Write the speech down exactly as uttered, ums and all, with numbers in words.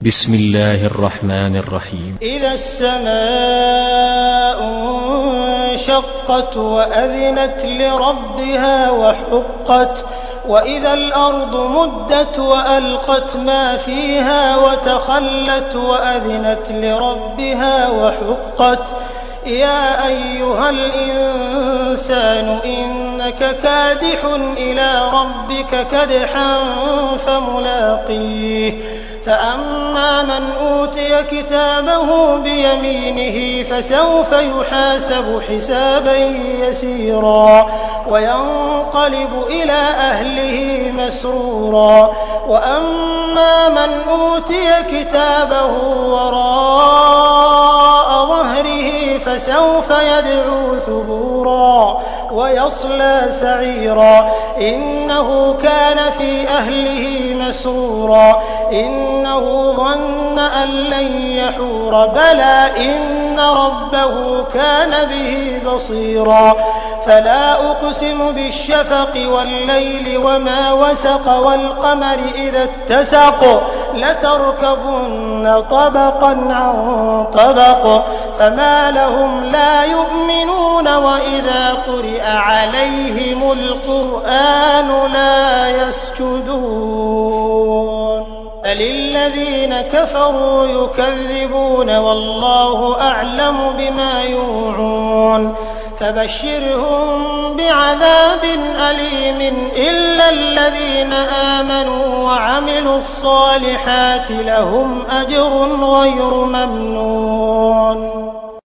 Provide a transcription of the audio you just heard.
بسم الله الرحمن الرحيم. إذا السماء انشقت وأذنت لربها وحقت وإذا الأرض مدت وألقت ما فيها وتخلت وأذنت لربها وحقت يا أيها الإنسان إنك كادح إلى ربك كدحا فملاقيه فأما من أوتي كتابه بيمينه فسوف يحاسب حسابا يسيرا وينقلب إلى أهله مسرورا وأما من أوتي كتابه وراء ظهره فسوف يدعو ثبورا ويصلى سعيرا إنه كان في أهله مسرورا إنه ظن أن لن يحور بلى إن ربه كان به بصيرا فلا أقسم بالشفق والليل وما وسق والقمر إذا اتسق لتركبن طبقا عن طبق فما لهم لا يؤمنون وإذا قرئ عليهم القرآن لا يسجدون بل الذين كفروا يكذبون والله أعلم بما يوعون فبشرهم بعذاب أليم إلا الذين آمنوا وعملوا الصالحات لهم أجر غير ممنون.